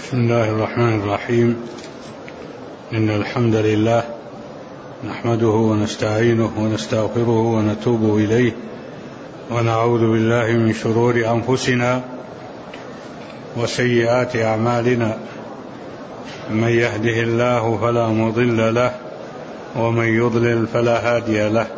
بسم الله الرحمن الرحيم. إن الحمد لله نحمده ونستعينه ونستغفره ونتوب إليه ونعوذ بالله من شرور أنفسنا وسيئات أعمالنا. من يهده الله فلا مضل له ومن يضلل فلا هادي له.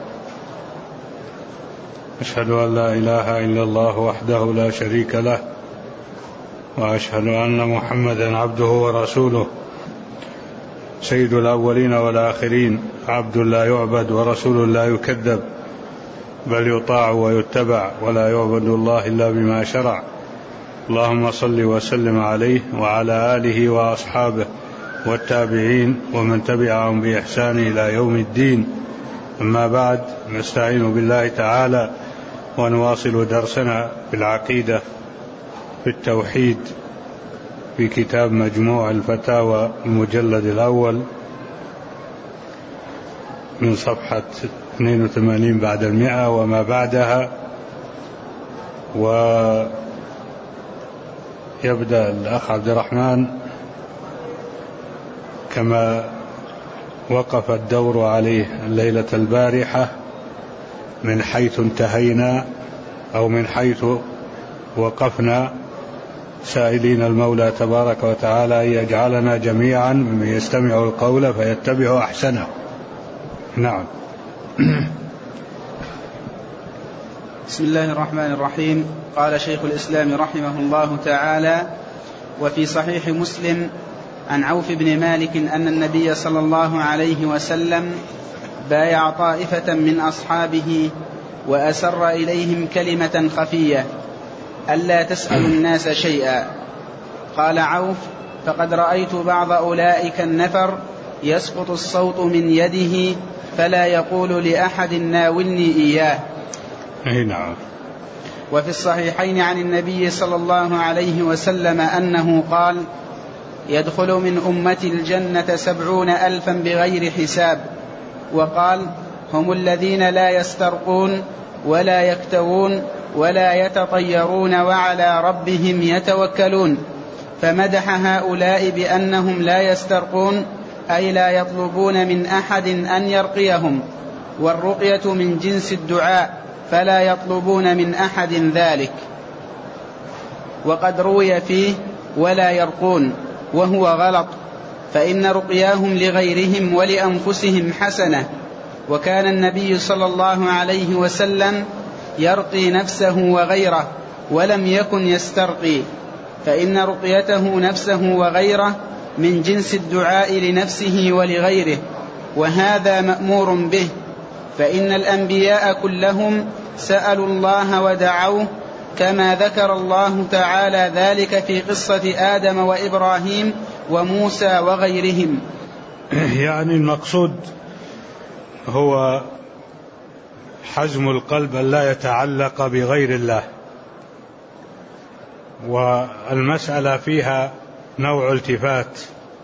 أشهد أن لا إله إلا الله وحده لا شريك له وأشهد أن محمدا عبده ورسوله سيد الأولين والآخرين، عبد لا يعبد ورسول لا يكذب، بل يطاع ويتبع ولا يعبد الله إلا بما شرع. اللهم صل وسلم عليه وعلى آله وأصحابه والتابعين ومن تبعهم بإحسان إلى يوم الدين. أما بعد، نستعين بالله تعالى ونواصل درسنا في العقيدة في التوحيد في كتاب مجموع الفتاوى المجلد الأول من صفحة 82 بعد 100 وما بعدها. ويبدأ الأخ عبد الرحمن كما وقف الدور عليه الليلة البارحة من حيث انتهينا أو من حيث وقفنا، سائلين المولى تبارك وتعالى أن يجعلنا جميعا ممن يستمع القول فيتبع أحسنه. نعم. بسم الله الرحمن الرحيم. قال شيخ الإسلام رحمه الله تعالى: وفي صحيح مسلم عن عوف بن مالك أن النبي صلى الله عليه وسلم بايع طائفة من أصحابه وأسر إليهم كلمة خفية: ألا تسألوا الناس شيئا. قال عوف: فقد رأيت بعض أولئك النفر يسقط الصوت من يده فلا يقول لأحد ناولني إياه. نعم. وفي الصحيحين عن النبي صلى الله عليه وسلم أنه قال: يدخل من أمتي الجنة 70,000 بغير حساب. وقال: هم الذين لا يسترقون ولا يكتوون ولا يتطيرون وعلى ربهم يتوكلون. فمدح هؤلاء بأنهم لا يسترقون، أي لا يطلبون من أحد أن يرقيهم، والرقية من جنس الدعاء فلا يطلبون من أحد ذلك. وقد روي فيه ولا يرقون، وهو غلط، فإن رقياهم لغيرهم ولأنفسهم حسنة. وكان النبي صلى الله عليه وسلم يرقي نفسه وغيره ولم يكن يسترقي، فإن رقيته نفسه وغيره من جنس الدعاء لنفسه ولغيره، وهذا مأمور به، فإن الأنبياء كلهم سألوا الله ودعوه، كما ذكر الله تعالى ذلك في قصة آدم وإبراهيم وموسى وغيرهم. يعني المقصود هو حزم القلب ألا يتعلق بغير الله، والمسألة فيها نوع التفات،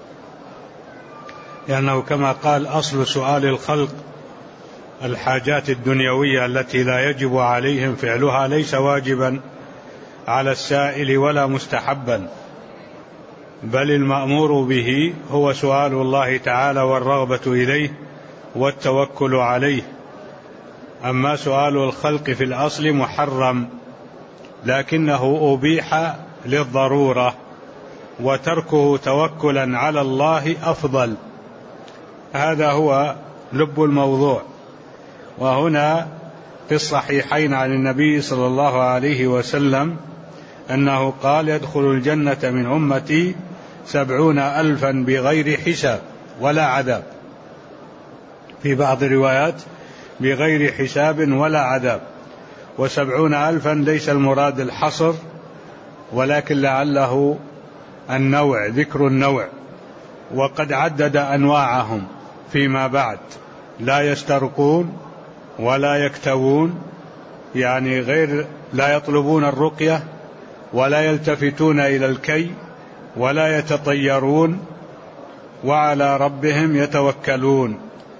لأنه كما قال: أصل سؤال الخلق الحاجات الدنيوية التي لا يجب عليهم فعلها ليس واجبا على السائل ولا مستحبا، بل المأمور به هو سؤال الله تعالى والرغبة إليه والتوكل عليه. أما سؤال الخلق في الأصل محرم، لكنه أبيح للضرورة، وتركه توكلا على الله أفضل. هذا هو لب الموضوع. وهنا في الصحيحين عن النبي صلى الله عليه وسلم أنه قال: يدخل الجنة من أمتي 70,000 بغير حساب ولا عذاب، في بعض الروايات بغير حساب ولا عذاب. 70,000 ليس المراد الحصر، ولكن لعله النوع، ذكر النوع، وقد عدد أنواعهم فيما بعد: لا يسترقون ولا يكتوون، يعني غير لا يطلبون الرقية ولا يلتفتون إلى الكي ولا يتطيرون وعلى ربهم يتوكلون.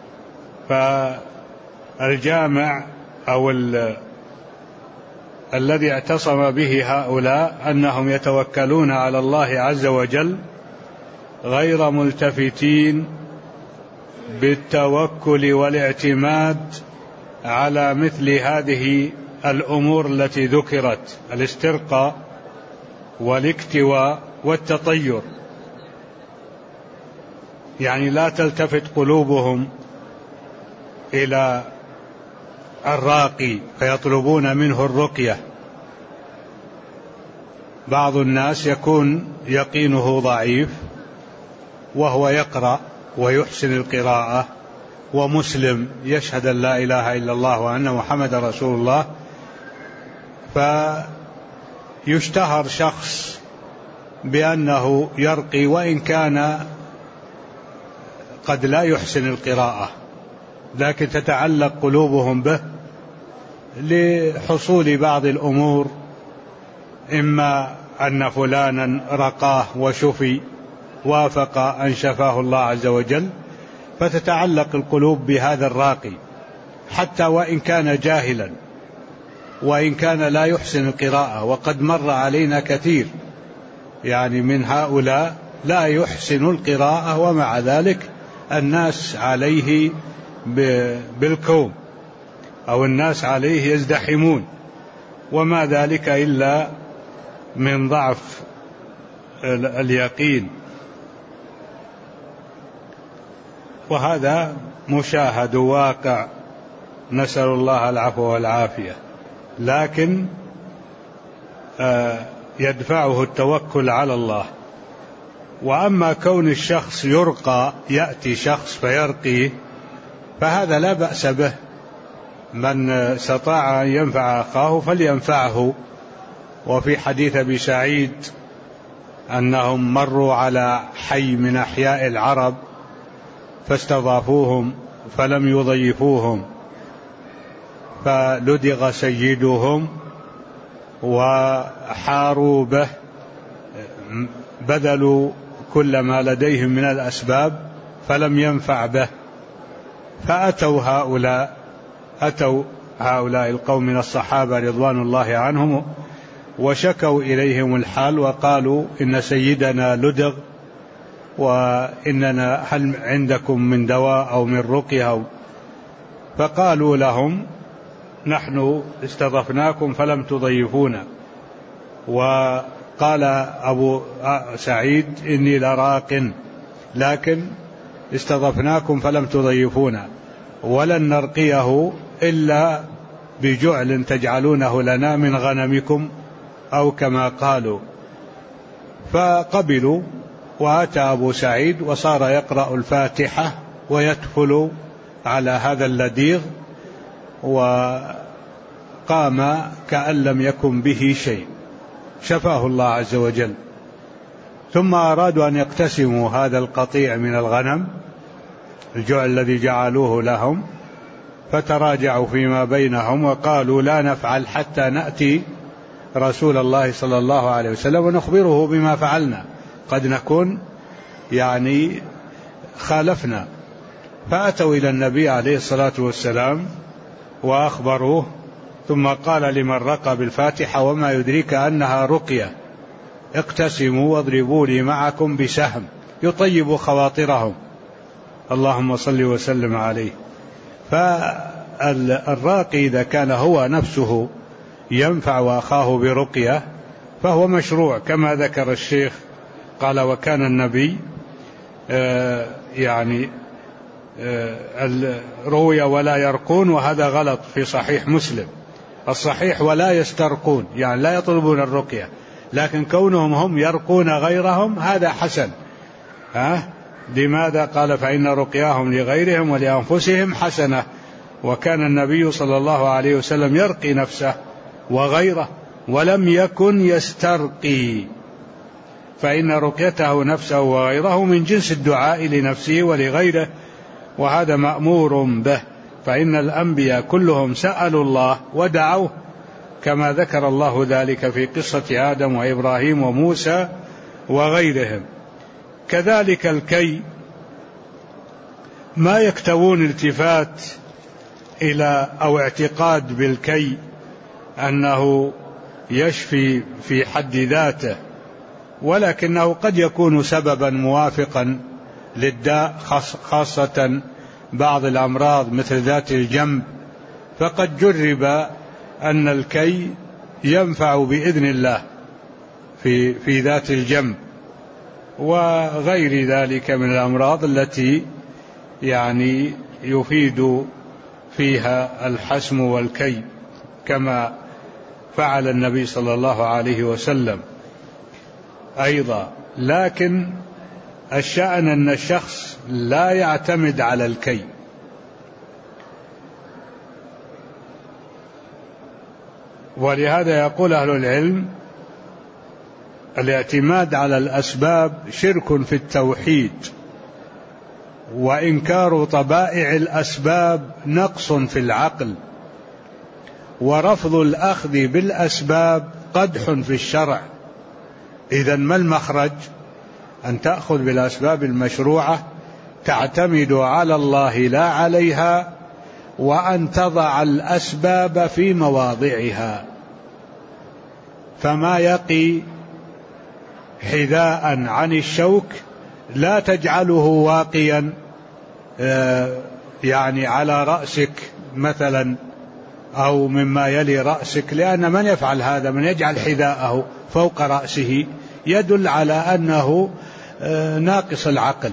فالجامع أو الذي اعتصم به هؤلاء أنهم يتوكلون على الله عز وجل غير ملتفتين بالتوكل والاعتماد على مثل هذه الأمور التي ذكرت: الاسترقاء والاكتواء والتطير. يعني لا تلتفت قلوبهم إلى الراقي فيطلبون منه الرقية. بعض الناس يكون يقينه ضعيف وهو يقرأ ويحسن القراءة ومسلم يشهد أن لا إله إلا الله وأن محمد رسول الله، فيشتهر شخص بأنه يرقي وإن كان قد لا يحسن القراءة، لكن تتعلق قلوبهم به لحصول بعض الأمور، إما أن فلانا رقاه وشفي وافق أن شفاه الله عز وجل، فتتعلق القلوب بهذا الراقي حتى وإن كان جاهلا وإن كان لا يحسن القراءة. وقد مر علينا كثير يعني من هؤلاء لا يحسن القراءة ومع ذلك الناس عليه بالكوم أو الناس عليه يزدحمون، وما ذلك إلا من ضعف اليقين، وهذا مشاهد واقع، نسأل الله العفو والعافية. لكن يدفعه التوكل على الله. وأما كون الشخص يرقى، يأتي شخص فيرقيه، فهذا لا بأس به، من استطاع أن ينفع أخاه فلينفعه. وفي حديث أبي سعيد أنهم مروا على حي من أحياء العرب فاستضافوهم فلم يضيفوهم، فلدغ سيدهم وحاروا به، بذلوا كل ما لديهم من الأسباب فلم ينفع به، فأتوا هؤلاء القوم من الصحابة رضوان الله عنهم وشكوا إليهم الحال وقالوا: إن سيدنا لدغ وإننا هل عندكم من دواء أو من رقية؟ فقالوا لهم: نحن استضفناكم فلم تضيفونا. وقال أبو سعيد: إني لراق لكن استضفناكم فلم تضيفونا، ولن نرقيه إلا بجعل تجعلونه لنا من غنمكم أو كما قالوا. فقبلوا، وأتى أبو سعيد وصار يقرأ الفاتحة ويتفل على هذا اللديغ، وقام كأن لم يكن به شيء، شفاه الله عز وجل. ثم أرادوا أن يقتسموا هذا القطيع من الغنم، الجوع الذي جعلوه لهم، فتراجعوا فيما بينهم وقالوا: لا نفعل حتى نأتي رسول الله صلى الله عليه وسلم ونخبره بما فعلنا، قد نكون يعني خالفنا. فأتوا إلى النبي عليه الصلاة والسلام وأخبروه، ثم قال لمن رقى بالفاتحة: وما يدريك أنها رقية، اقتسموا واضربوا لي معكم بسهم يطيب خواطرهم، اللهم صل وسلم عليه. فالراقي إذا كان هو نفسه ينفع أخاه برقية فهو مشروع، كما ذكر الشيخ قال: وكان النبي روي ولا يرقون، وهذا غلط في صحيح مسلم. الصحيح ولا يسترقون، يعني لا يطلبون الرقية، لكن كونهم هم يرقون غيرهم هذا حسن. لماذا؟ قال: فإن رقياهم لغيرهم ولأنفسهم حسنة. وكان النبي صلى الله عليه وسلم يرقي نفسه وغيره ولم يكن يسترقي، فإن رقيته نفسه وغيره من جنس الدعاء لنفسه ولغيره، وهذا مأمور به. فإن الأنبياء كلهم سألوا الله ودعوه، كما ذكر الله ذلك في قصة آدم وإبراهيم وموسى وغيرهم. كذلك الكي، ما يكتوون التفات إلى أو اعتقاد بالكي أنه يشفي في حد ذاته ولكنه قد يكون سببا موافقا للداء، خاصة بعض الأمراض مثل ذات الجنب، فقد جرب أن الكي ينفع بإذن الله في ذات الجنب وغير ذلك من الأمراض التي يعني يفيد فيها الحسم والكي، كما فعل النبي صلى الله عليه وسلم أيضا. لكن الشأن أن الشخص لا يعتمد على الكي، ولهذا يقول أهل العلم: الاعتماد على الأسباب شرك في التوحيد، وإنكار طبائع الأسباب نقص في العقل، ورفض الأخذ بالأسباب قدح في الشرع. إذن ما المخرج؟ أن تأخذ بالأسباب المشروعة، تعتمد على الله لا عليها، وأن تضع الأسباب في مواضعها، فما يقي حذاء عن الشوك لا تجعله واقيا يعني على رأسك مثلا أو مما يلي رأسك، لأن من يفعل هذا، من يجعل حذاءه فوق رأسه، يدل على أنه ناقص العقل،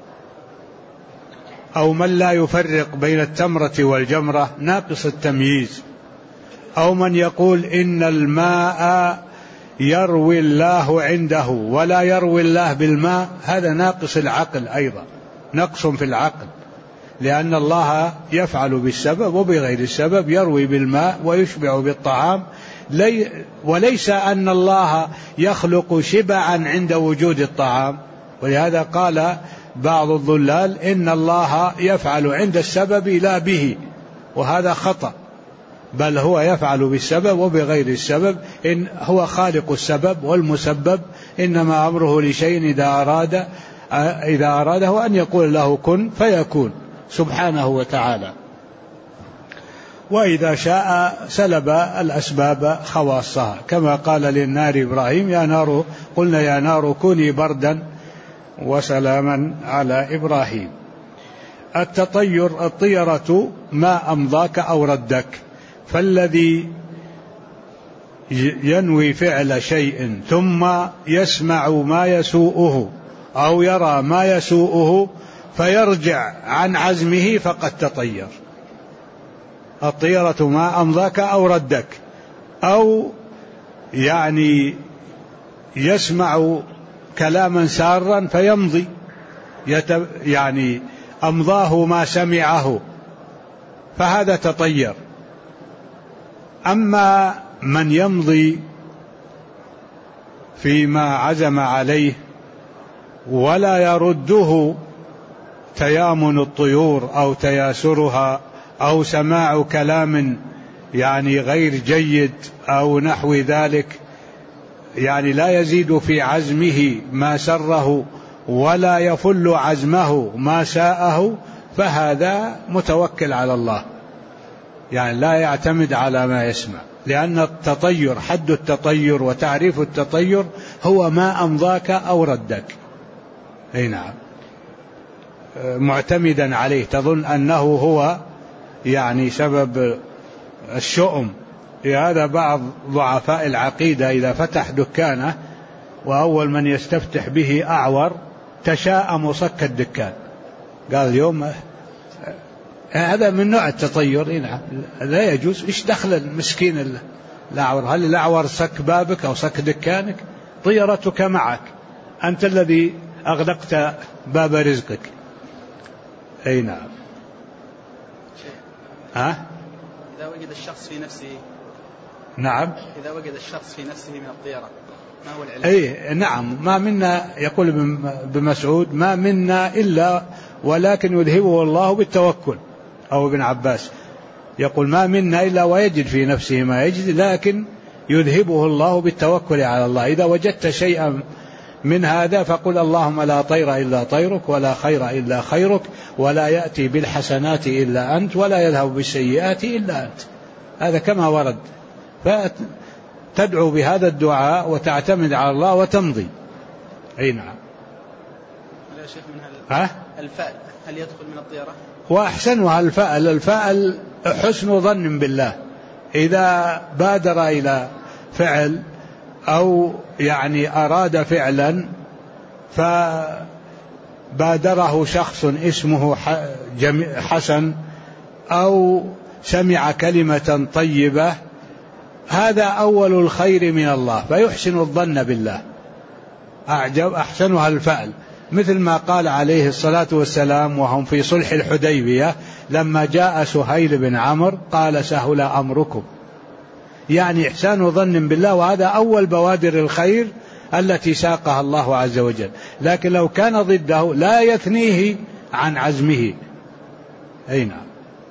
أو من لا يفرق بين التمرة والجمرة ناقص التمييز، أو من يقول إن الماء يروي الله عنده ولا يروي الله بالماء، هذا ناقص العقل أيضا، نقص في العقل، لأن الله يفعل بالسبب وبغير السبب، يروي بالماء ويشبع بالطعام، وليس أن الله يخلق شبعا عند وجود الطعام. ولهذا قال بعض الضلال إن الله يفعل عند السبب لا به، وهذا خطأ، بل هو يفعل بالسبب وبغير السبب، إن هو خالق السبب والمسبب، إنما أمره لشيء إذا أراده أن يقول له كن فيكون سبحانه وتعالى. وإذا شاء سلب الأسباب خواصها، كما قال للنار إبراهيم: يا نار، قلنا يا نار كوني بردا وسلاما على إبراهيم. الطيرة ما أمضاك أو ردك، فالذي ينوي فعل شيء ثم يسمع ما يسوءه أو يرى ما يسوءه فيرجع عن عزمه فقد تطير. الطيرة ما أمضاك أو ردك، أو يعني يسمع كلاما سارا فيمضي، يعني أمضاه ما سمعه، فهذا تطير. أما من يمضي فيما عزم عليه ولا يرده تيامن الطيور أو تياسرها أو سماع كلام يعني غير جيد أو نحو ذلك، يعني لا يزيد في عزمه ما سره ولا يفل عزمه ما ساءه، فهذا متوكل على الله، يعني لا يعتمد على ما يسمع، لأن التطير، حد التطير وتعريف التطير هو ما أمضاك أو ردك. أي نعم، معتمدا عليه، تظن أنه هو يعني سبب الشؤم. لهذا بعض ضعفاء العقيدة إذا فتح دكانه وأول من يستفتح به أعور تشاءم وصك الدكان، قال اليوم هذا من نوع التطير. نعم، لا يجوز. إيش دخل المسكين الأعور؟ هل الأعور سك بابك أو سك دكانك؟ طيرتك معك، أنت الذي أغلقت باب رزقك. أي نعم. إذا وجد الشخص في نفسه، نعم، إذا وجد الشخص في نفسه من الطيرة ما هو العلاج؟ أي نعم، ما منا، يقول بمسعود: ما منا إلا ولكن يذهبه الله بالتوكل. أو ابن عباس يقول: ما منا إلا ويجد في نفسه ما يجد، لكن يذهبه الله بالتوكل على الله. إذا وجدت شيئا من هذا فقل: اللهم لا طير إلا طيرك، ولا خير إلا خيرك، ولا يأتي بالحسنات إلا أنت، ولا يذهب بالسيئات إلا أنت. هذا كما ورد، فتدعو بهذا الدعاء وتعتمد على الله وتمضي. أي نعم. يا شيخ من الفأل هل يدخل من الطيرة؟ وأحسنها الفأل حسن ظن بالله. إذا بادر إلى فعل أو يعني أراد فعلا فبادره شخص اسمه حسن أو سمع كلمة طيبة، هذا أول الخير من الله، فيحسن الظن بالله. أحسنها الفأل، مثل ما قال عليه الصلاة والسلام وهم في صلح الحديبية لما جاء سهيل بن عمرو قال سهل أمركم، يعني إحسان ظن بالله، وهذا أول بوادر الخير التي ساقها الله عز وجل. لكن لو كان ضده لا يثنيه عن عزمه. أي نعم.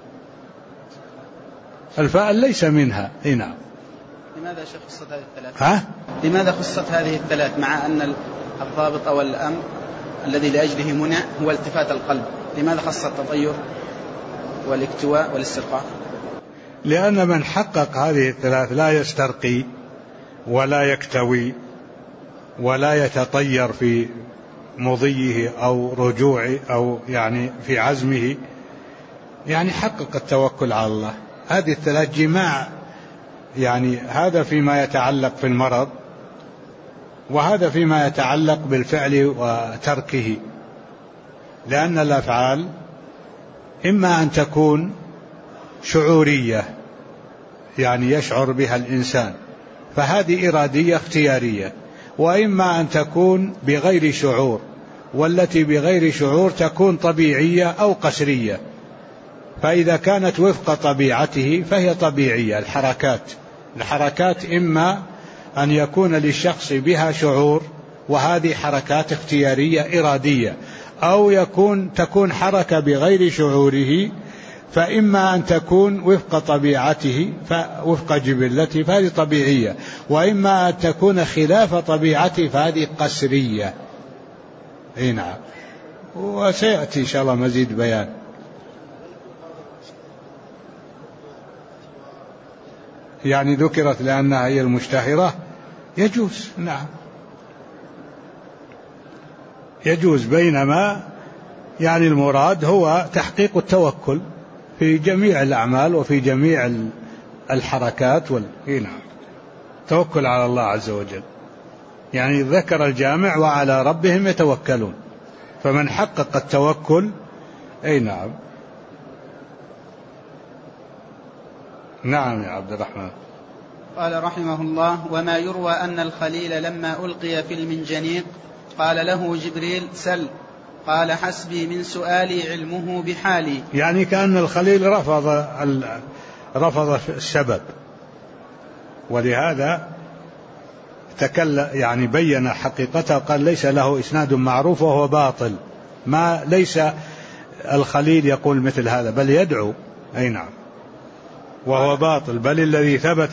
الفأل ليس منها. أي نعم. لماذا خصت هذه الثلاث؟ لماذا خصت هذه الثلاث مع أن الضابط أو الأمر الذي لأجله منع هو التفات القلب؟ لماذا خص التطير والاكتواء والاسترقاء؟ لأن من حقق هذه الثلاث لا يسترقي ولا يكتوي ولا يتطير في مضيه أو رجوعه أو يعني في عزمه، يعني حقق التوكل على الله. هذه الثلاث جماع، يعني هذا فيما يتعلق في المرض، وهذا فيما يتعلق بالفعل وتركه. لأن الأفعال إما أن تكون شعورية يعني يشعر بها الإنسان فهذه إرادية اختيارية، وإما أن تكون بغير شعور، والتي بغير شعور تكون طبيعية أو قسرية. فإذا كانت وفق طبيعته فهي طبيعية. الحركات إما أن يكون للشخص بها شعور وهذه حركات اختيارية إرادية، أو تكون حركة بغير شعوره، فإما أن تكون وفق طبيعته وفق جبلته فهذه طبيعية، وإما أن تكون خلاف طبيعته فهذه قسرية. أي نعم. وسيأتي إن شاء الله مزيد بيان. يعني ذكرت لأنها هي المشتهرة، يجوز. نعم يجوز، بينما يعني المراد هو تحقيق التوكل في جميع الأعمال وفي جميع الحركات نعم. توكل على الله عز وجل، يعني ذكر الجامع وعلى ربهم يتوكلون، فمن حقق التوكل. أي نعم. نعم يا عبد الرحمن. قال رحمه الله: وما يروى أن الخليل لما ألقي في المنجنيق قال له جبريل: سل. قال: حسبي من سؤالي علمه بحالي. يعني كأن الخليل رفض السبب، ولهذا يعني بين حقيقته، قال ليس له إسناد معروف وهو باطل. ليس الخليل يقول مثل هذا بل يدعو. أي نعم. وهو باطل. بل الذي ثبت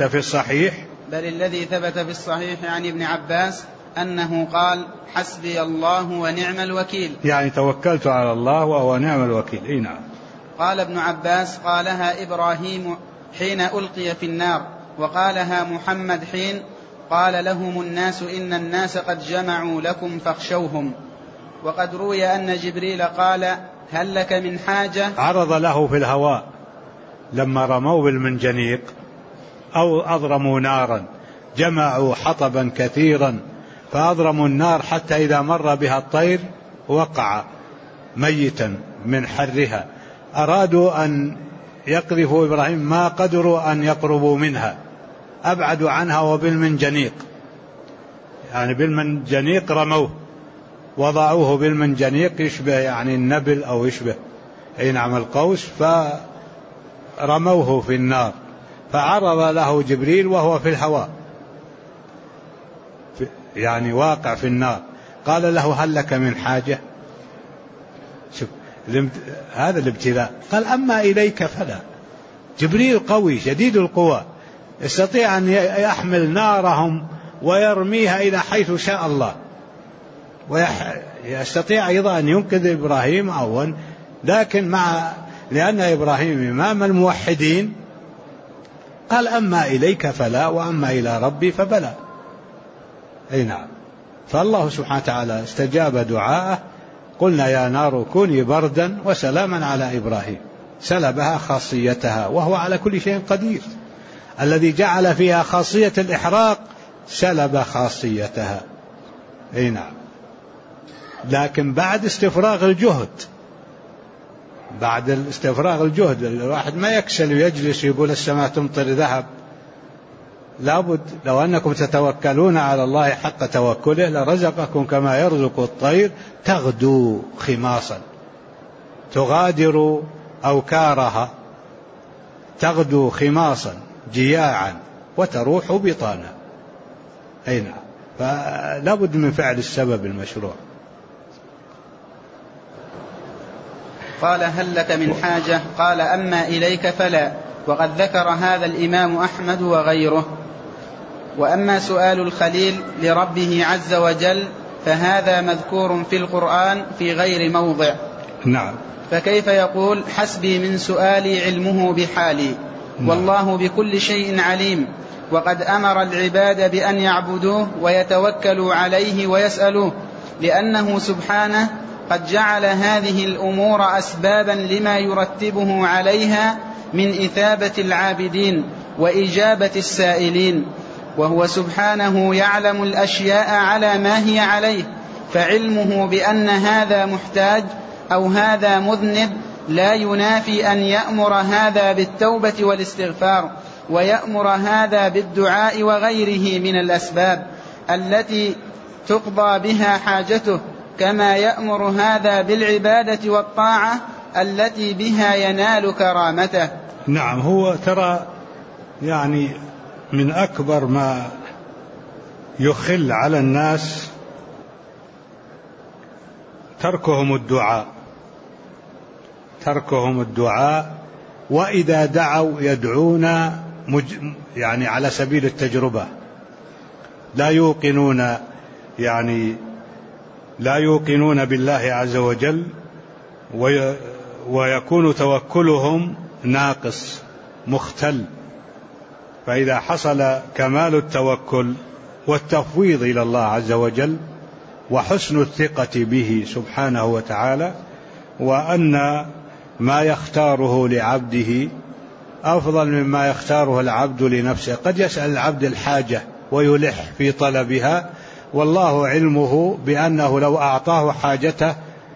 في الصحيح عن ابن عباس أنه قال: حسبي الله ونعم الوكيل، يعني توكلت على الله وهو نعم الوكيل. أي نعم. قال ابن عباس: قالها إبراهيم حين ألقي في النار، وقالها محمد حين قال لهم الناس إن الناس قد جمعوا لكم فاخشوهم. وقد روي أن جبريل قال: هل لك من حاجة؟ عرض له في الهواء لما رموا بالمنجنيق أو أضرموا نارا، جمعوا حطبا كثيرا فأضرموا النار حتى إذا مر بها الطير وقع ميتا من حرها، أرادوا أن يقذفوا إبراهيم، ما قدروا أن يقربوا منها، أبعدوا عنها وبالمنجنيق، يعني بالمنجنيق رموه، وضعوه بالمنجنيق يشبه يعني النبل أو يشبه أي نعم القوس، فرموه في النار. فعرض له جبريل وهو في الهواء يعني واقع في النار، قال له: هل لك من حاجة؟ شوف هذا الابتلاء. قال: أما إليك فلا. جبريل قوي شديد القوى، يستطيع أن يحمل نارهم ويرميها إلى حيث شاء الله، ويستطيع أيضا أن ينقذ إبراهيم أولا، لكن لأن إبراهيم إمام الموحدين قال: أما إليك فلا، وأما إلى ربي فبلا. أي نعم. فالله سبحانه وتعالى استجاب دعاءه. قلنا يا نار كوني بردا وسلاما على إبراهيم، سلبها خاصيتها وهو على كل شيء قدير. الذي جعل فيها خاصية الإحراق سلب خاصيتها. أي نعم. لكن بعد استفراغ الجهد، بعد الاستفراغ الجهد، الواحد ما يكسل ويجلس يقول السماء تمطر ذهب. لابد لو أنكم تتوكلون على الله حق توكله لرزقكم كما يرزق الطير تغدو خماصا، تغادر أوكارها، تغدو خماصا جياعا وتروح بطانا. أي نعم. فلابد من فعل السبب المشروع. قال هل لك من حاجة؟ قال أما إليك فلا. وقد ذكر هذا الإمام أحمد وغيره. وأما سؤال الخليل لربه عز وجل فهذا مذكور في القرآن في غير موضع. نعم. فكيف يقول حسبي من سؤالي علمه بحالي؟ والله بكل شيء عليم. وقد أمر العباد بأن يعبدوه ويتوكلوا عليه ويسألوه، لأنه سبحانه قد جعل هذه الأمور أسبابا لما يرتبه عليها من إثابة العابدين وإجابة السائلين. وهو سبحانه يعلم الأشياء على ما هي عليه، فعلمه بأن هذا محتاج أو هذا مذنب لا ينافي أن يأمر هذا بالتوبة والاستغفار، ويأمر هذا بالدعاء وغيره من الأسباب التي تقضى بها حاجته، كما يأمر هذا بالعبادة والطاعة التي بها ينال كرامته. نعم. هو ترى يعني من أكبر ما يخل على الناس تركهم الدعاء، وإذا دعوا يدعون يعني على سبيل التجربة، لا يوقنون بالله عز وجل، ويكون توكلهم ناقص مختل. فإذا حصل كمال التوكل والتفويض إلى الله عز وجل وحسن الثقة به سبحانه وتعالى، وأن ما يختاره لعبده أفضل مما يختاره العبد لنفسه. قد يسأل العبد الحاجة ويلح في طلبها، والله علمه بأنه لو أعطاه حاجته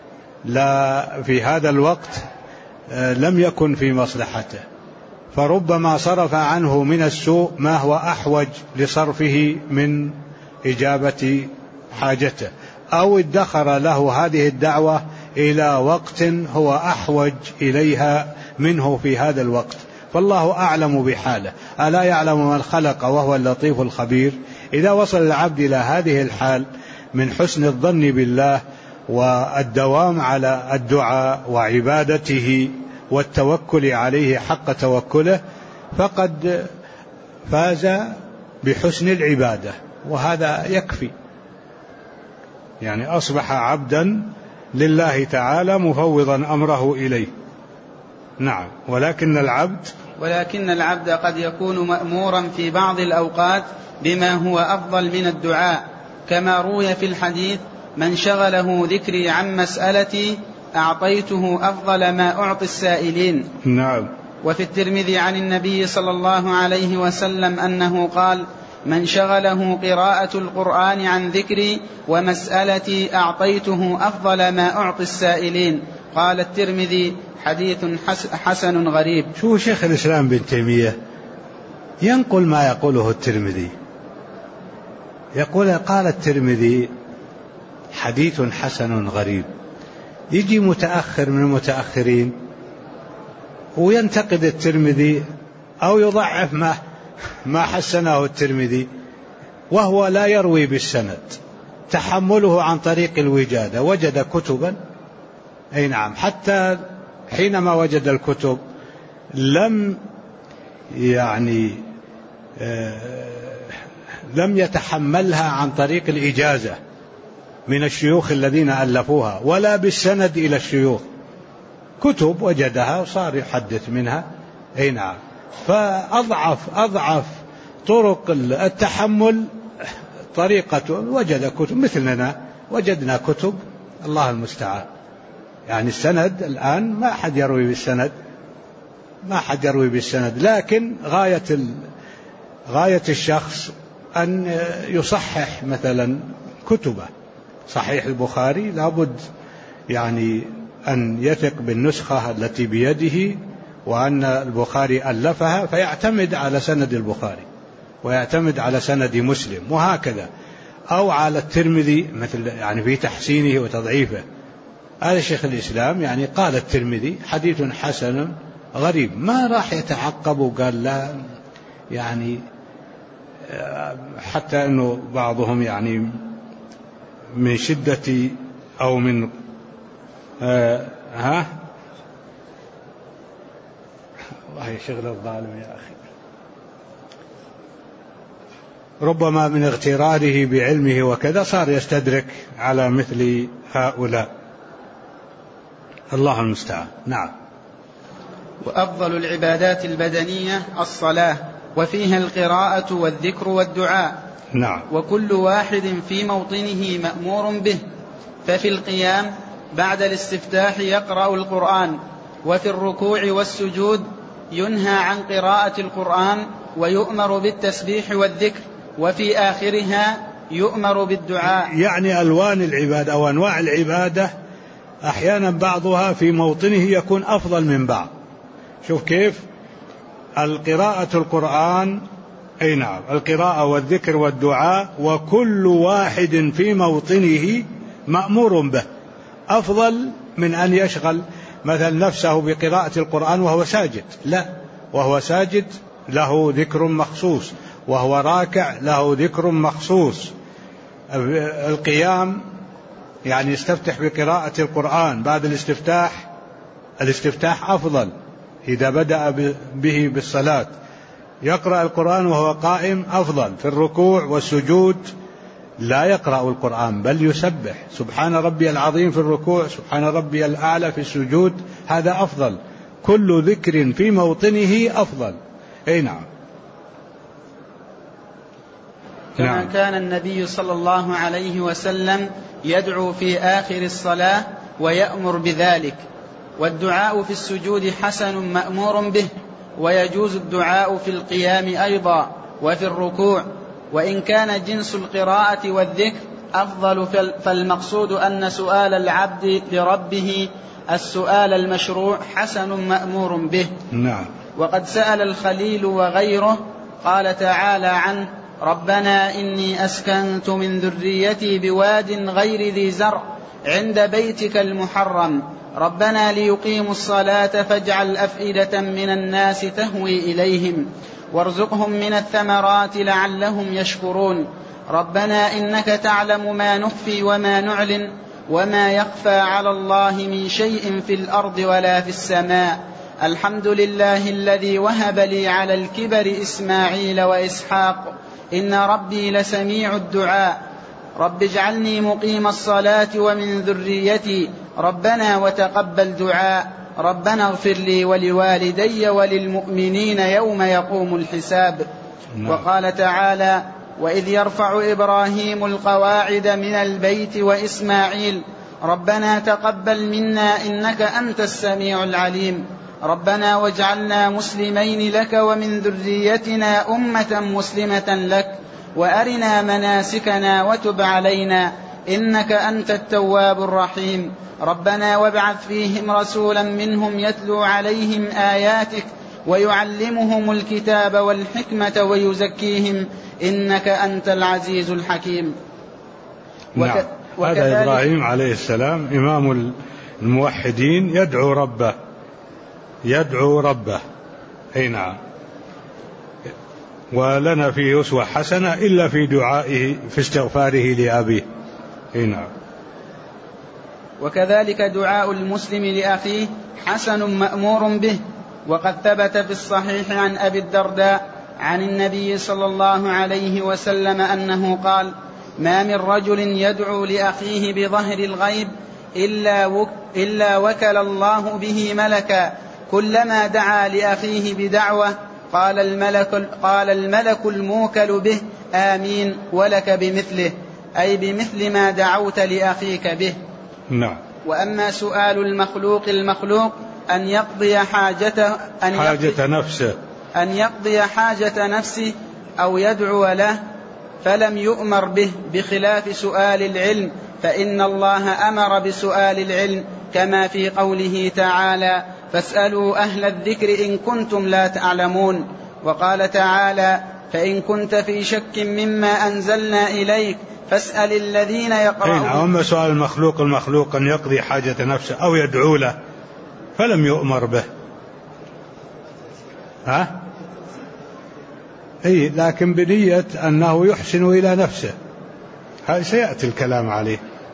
لا في هذا الوقت لم يكن في مصلحته، فربما صرف عنه من السوء ما هو أحوج لصرفه من إجابة حاجته، أو ادخر له هذه الدعوة إلى وقت هو أحوج إليها منه في هذا الوقت. فالله أعلم بحاله. ألا يعلم من خلق وهو اللطيف الخبير؟ إذا وصل العبد إلى هذه الحال من حسن الظن بالله والدوام على الدعاء وعبادته والتوكل عليه حق توكله، فقد فاز بحسن العبادة، وهذا يكفي. يعني أصبح عبدا لله تعالى مفوضا أمره إليه. نعم. ولكن العبد قد يكون مأمورا في بعض الأوقات بما هو أفضل من الدعاء، كما روي في الحديث من شغله ذكري عن مسألتي أعطيته أفضل ما أعطي السائلين. نعم. وفي الترمذي عن النبي صلى الله عليه وسلم أنه قال من شغله قراءة القرآن عن ذكري ومسألتي أعطيته أفضل ما أعطي السائلين. قال الترمذي حديث حسن غريب. شو شيخ الإسلام بن تيمية ينقل ما يقوله الترمذي، يقول قال الترمذي حديث حسن غريب. يجي متأخر من المتأخرين وينتقد الترمذي أو يضعف ما حسنه الترمذي، وهو لا يروي بالسند، تحمله عن طريق الوجادة. وجد كتبا، أي نعم، حتى حينما وجد الكتب لم يتحملها عن طريق الإجازة من الشيوخ الذين ألفوها، ولا بالسند إلى الشيوخ. كتب وجدها وصار يحدث منها. أي نعم. فأضعف طرق التحمل طريقة وجد كتب مثلنا، وجدنا كتب، الله المستعان. يعني السند الآن ما أحد يروي بالسند، لكن غاية الشخص أن يصحح مثلا كتبه. صحيح البخاري لابد يعني أن يثق بالنسخة التي بيده وأن البخاري ألفها، فيعتمد على سند البخاري ويعتمد على سند مسلم، وهكذا. أو على الترمذي مثل يعني في تحسينه وتضعيفه. هذا شيخ الإسلام يعني قال الترمذي حديث حسن غريب، ما راح يتعقب وقال لا، يعني حتى أنه بعضهم يعني من شدة أو من والله شغل الظالم يا أخي، ربما من اغتراره بعلمه وكذا صار يستدرك على مثل هؤلاء، الله المستعان. نعم. وأفضل العبادات البدنية الصلاة، وفيها القراءة والذكر والدعاء. نعم. وكل واحد في موطنه مأمور به. ففي القيام بعد الاستفتاح يقرأ القرآن، وفي الركوع والسجود ينهى عن قراءة القرآن ويؤمر بالتسبيح والذكر، وفي آخرها يؤمر بالدعاء. يعني ألوان العبادة أو أنواع العبادة أحيانا بعضها في موطنه يكون أفضل من بعض. شوف كيف القراءة القرآن، أي نعم، القراءة والذكر والدعاء، وكل واحد في موطنه مأمور به، أفضل من أن يشغل مثلا نفسه بقراءة القرآن وهو ساجد، لا، وهو ساجد له ذكر مخصوص، وهو راكع له ذكر مخصوص. القيام يعني يستفتح بقراءة القرآن، بعد الاستفتاح أفضل إذا بدأ به بالصلاة. يقرأ القرآن وهو قائم أفضل. في الركوع والسجود لا يقرأ القرآن بل يسبح، سبحان ربي العظيم في الركوع، سبحان ربي الأعلى في السجود، هذا أفضل. كل ذكر في موطنه أفضل. أي نعم. كما كان النبي صلى الله عليه وسلم يدعو في آخر الصلاة ويأمر بذلك. والدعاء في السجود حسن مأمور به، ويجوز الدعاء في القيام أيضا وفي الركوع، وإن كان جنس القراءة والذكر أفضل، فالمقصود أن سؤال العبد لربه السؤال المشروع حسن مأمور به. نعم. وقد سأل الخليل وغيره، قال تعالى عنه: ربنا إني أسكنت من ذريتي بواد غير ذي زرع عند بيتك المحرم، ربنا ليقيموا الصلاة فاجعل أفئدة من الناس تهوي إليهم وارزقهم من الثمرات لعلهم يشكرون، ربنا إنك تعلم ما نخفي وما نعلن وما يخفى على الله من شيء في الأرض ولا في السماء، الحمد لله الذي وهب لي على الكبر إسماعيل وإسحاق إن ربي لسميع الدعاء، رب اجعلني مقيم الصلاة ومن ذريتي ربنا وتقبل دعاء، ربنا اغفر لي ولوالدي وللمؤمنين يوم يقوم الحساب. وقال تعالى: وإذ يرفع إبراهيم القواعد من البيت وإسماعيل ربنا تقبل منا إنك أنت السميع العليم، ربنا واجعلنا مسلمين لك ومن ذريتنا أمة مسلمة لك وأرنا مناسكنا وتب علينا إنك أنت التواب الرحيم، ربنا وابعث فيهم رسولا منهم يتلو عليهم آياتك ويعلمهم الكتاب والحكمة ويزكيهم إنك أنت العزيز الحكيم. نعم. هذا إبراهيم عليه السلام إمام الموحدين يدعو ربه. أي نعم. ولنا فيه أسوة حسنة إلا في دعائه في استغفاره لأبيه. أي نعم. وكذلك دعاء المسلم لأخيه حسن مأمور به، وقد ثبت في الصحيح عن أبي الدرداء عن النبي صلى الله عليه وسلم أنه قال: ما من رجل يدعو لأخيه بظهر الغيب إلا وكل الله به ملكا، كلما دعا لأخيه بدعوة قال الملك الموكل به: آمين ولك بمثله، أي بمثل ما دعوت لأخيك به. نعم. وأما سؤال المخلوق أن يقضي حاجة نفسه أو يدعو له فلم يؤمر به، بخلاف سؤال العلم، فإن الله أمر بسؤال العلم كما في قوله تعالى: فاسألوا أهل الذكر إن كنتم لا تعلمون. وقال تعالى: فإن كنت في شك مما أنزلنا إليك فاسأل الذين يقرؤون. أما سؤال المخلوق أن يقضي حاجة نفسه أو يدعو له فلم يؤمر به، لكن بنية أنه يحسن إلى نفسه، هذا سيأتي الكلام عليه.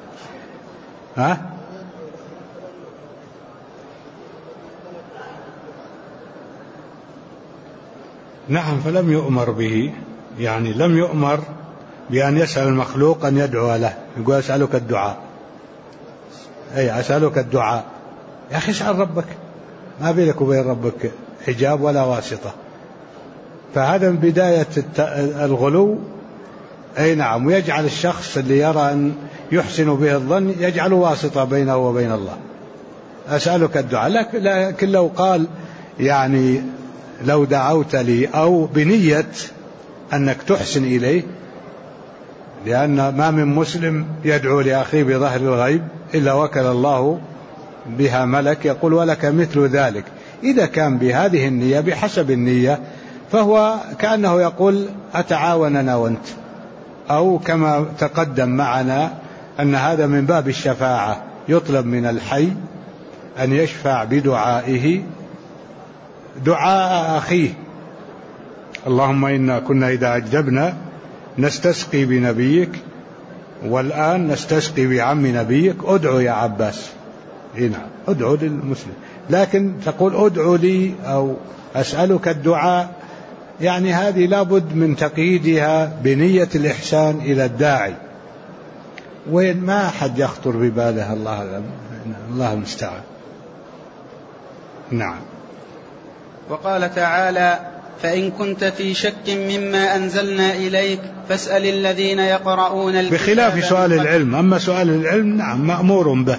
نعم، فلم يؤمر به، يعني لم يؤمر بأن يسأل المخلوق أن يدعو له، يقول أسألك الدعاء، أسألك الدعاء. يا أخي اسأل ربك، ما بينك وبين ربك حجاب ولا واسطة. فهذا من بداية الغلو. نعم، ويجعل الشخص اللي يرى أن يحسن به الظن يجعل واسطة بينه وبين الله. أسألك الدعاء، لكن لو قال يعني لو دعوت لي، أو بنية أنك تحسن إليه، لأن ما من مسلم يدعو لأخيه بظهر الغيب إلا وكل الله بها ملك يقول ولك مثل ذلك. إذا كان بهذه النية بحسب النية فهو كأنه يقول أتعاون أنا وأنت، أو كما تقدم معنا أن هذا من باب الشفاعة، يطلب من الحي أن يشفع بدعائه دعاء أخيه. اللهم إنا كنا إذا أجدبنا نستسقي بنبيك، والآن نستسقي بعم نبيك، أدعو يا عباس. هنا أدعو للمسلم، لكن تقول أدعو لي أو أسألك الدعاء، يعني هذه لابد من تقييدها بنية الإحسان إلى الداعي، وين ما أحد يخطر بباله. الله المستعان. نعم. وقال تعالى: فإن كنت في شك مما أنزلنا إليك فاسأل الذين يقرؤون الكتاب. بخلاف سؤال العلم، أما سؤال العلم نعم مأمور به.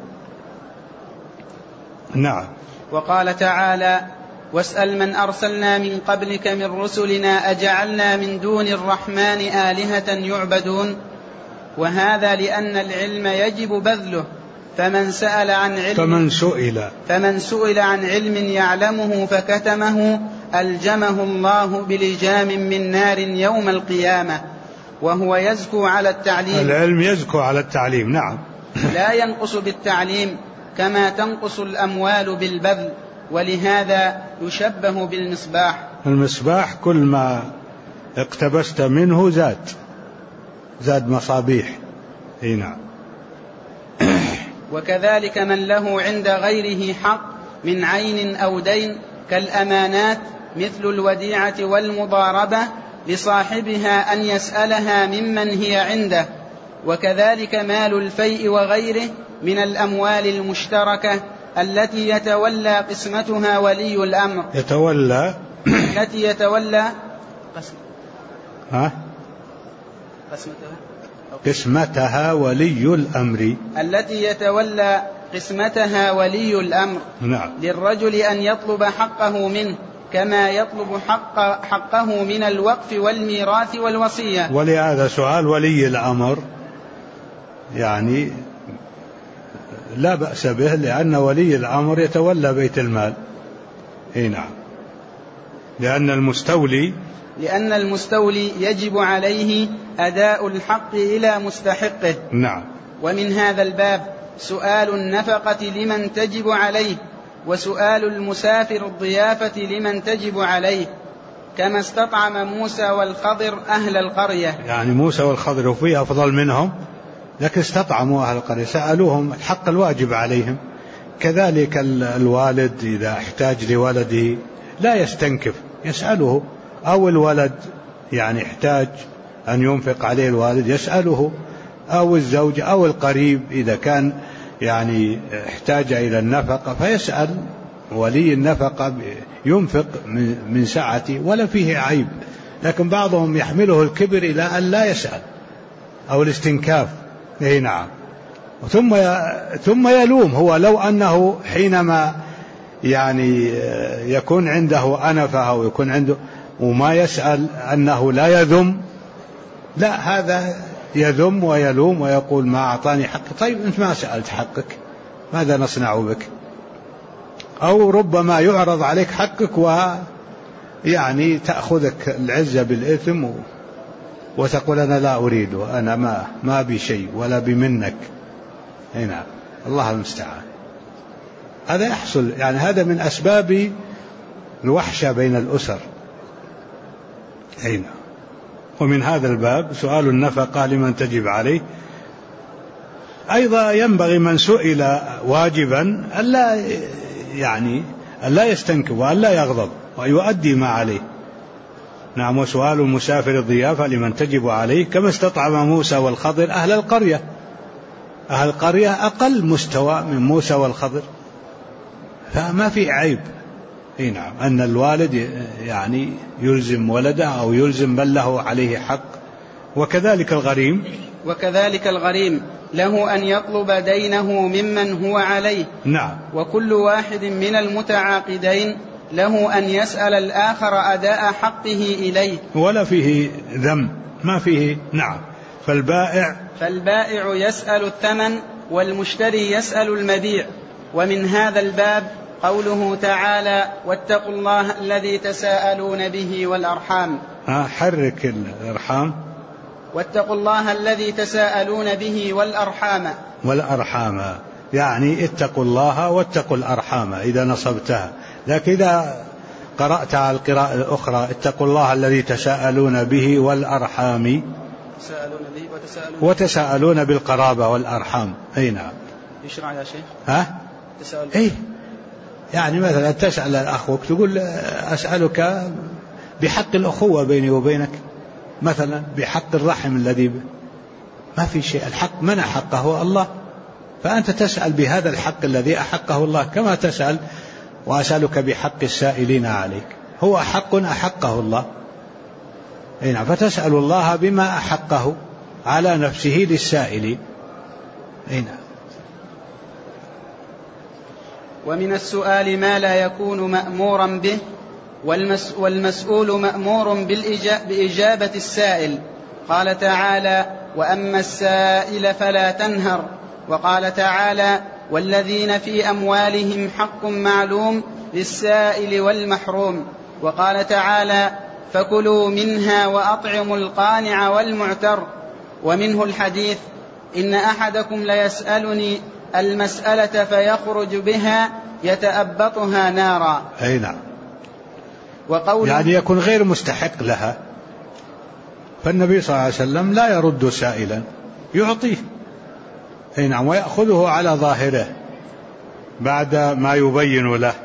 نعم. وقال تعالى: واسأل من أرسلنا من قبلك من رسلنا أجعلنا من دون الرحمن آلهة يعبدون. وهذا لأن العلم يجب بذله، فمن سئل عن علم يعلمه فكتمه ألجمه الله بلجام من نار يوم القيامة، وهو يزكو على التعليم. العلم يزكو على التعليم. نعم. لا ينقص بالتعليم كما تنقص الأموال بالبذل، ولهذا يشبه بالمصباح. المصباح كل ما اقتبست منه زاد مصابيح. نعم. وكذلك من له عند غيره حق من عين أو دين كالأمانات مثل الوديعة والمضاربة لصاحبها أن يسألها ممن هي عنده. وكذلك مال الفيء وغيره من الأموال المشتركة التي يتولى قسمتها ولي الأمر. التي يتولى قسمتها ولي الأمر. التي يتولى قسمتها ولي الأمر. نعم. للرجل أن يطلب حقه منه كما يطلب حقه من الوقف والميراث والوصية. ولهذا سؤال ولي الأمر يعني لا بأس به، لأن ولي الأمر يتولى بيت المال. نعم. لأن المستولي يجب عليه أداء الحق إلى مستحقه. نعم. ومن هذا الباب سؤال النفقة لمن تجب عليه، وسؤال المسافر الضيافة لمن تجب عليه، كما استطعم موسى والخضر أهل القرية. يعني موسى والخضر وفيه أفضل منهم، لكن استطعموا أهل القرية، سألوهم الحق الواجب عليهم. كذلك الوالد إذا احتاج لولده لا يستنكف، يسأله، أو الولد يعني احتاج أن ينفق عليه الوالد يسأله، أو الزوج أو القريب إذا كان يعني احتاج إلى النفقة فيسأل ولي النفقة، ينفق من سعته ولا فيه عيب. لكن بعضهم يحمله الكبر إلى أن لا يسأل أو الاستنكاف. أي نعم. ثم يلوم هو لو أنه حينما يعني يكون عنده أنفة أو يكون عنده وما يسأل أنه لا يذم، لا، هذا يذم ويلوم ويقول ما أعطاني حق. طيب أنت ما سألت حقك، ماذا نصنع بك؟ أو ربما يعرض عليك حقك ويعني تأخذك العزة بالإثم وتقول أنا لا أريد، أنا ما بي شيء ولا بمنك. هنا الله المستعان. هذا يحصل، يعني هذا من أسباب الوحشة بين الأسر. هنا. ومن هذا الباب سؤال النفقة لمن تجب عليه. أيضا ينبغي من سئل واجبا ألا يستنكف وألا يغضب ويؤدي ما عليه. نعم. وسؤال المسافر الضيافة لمن تجب عليه، كما استطعم موسى والخضر أهل القرية. أهل القرية أقل مستوى من موسى والخضر، فما في عيب. نعم. أن الوالد يعني يلزم ولده أو يلزم من له عليه حق. وكذلك الغريم له أن يطلب دينه ممن هو عليه. نعم. وكل واحد من المتعاقدين له أن يسأل الآخر أداء حقه إليه، ولا فيه ذم، ما فيه. نعم. فالبائع يسأل الثمن والمشتري يسأل المبيع. ومن هذا الباب قوله تعالى: واتقوا الله الذي تساءلون به والأرحام. حرك الأرحام. واتقوا الله الذي تساءلون به والأرحام، يعني اتقوا الله واتقوا الأرحام إذا نصبتها. لكن إذا قرأت على القراءة الأخرى اتقوا الله الذي تساءلون به والأرحام، وتساءلون بالقرابة والأرحام. أي نعم. يشرع يا شيخ؟ إيه، يعني مثلا تسأل أخوك تقول أسألك بحق الأخوة بيني وبينك، مثلا بحق الرحم الذي ما في شيء. الحق من أحقه الله، فأنت تسأل بهذا الحق الذي أحقه الله، كما تسأل وأسألك بحق السائلين عليك. هو حق أحقه الله. نعم. فتسأل الله بما أحقه على نفسه للسائلين. نعم. ومن السؤال ما لا يكون مأمورا به، والمسؤول مأمور بإجابة السائل. قال تعالى: وأما السائل فلا تنهر. وقال تعالى: والذين في أموالهم حق معلوم للسائل والمحروم. وقال تعالى: فكلوا منها وأطعموا القانع والمعتر. ومنه الحديث: إن أحدكم ليسألني المسألة فيخرج بها يتأبطها نارا. أي نعم. يعني يكون غير مستحق لها، فالنبي صلى الله عليه وسلم لا يرد سائلا، يعطيه. أي نعم. ويأخذه على ظاهره بعد ما يبين له.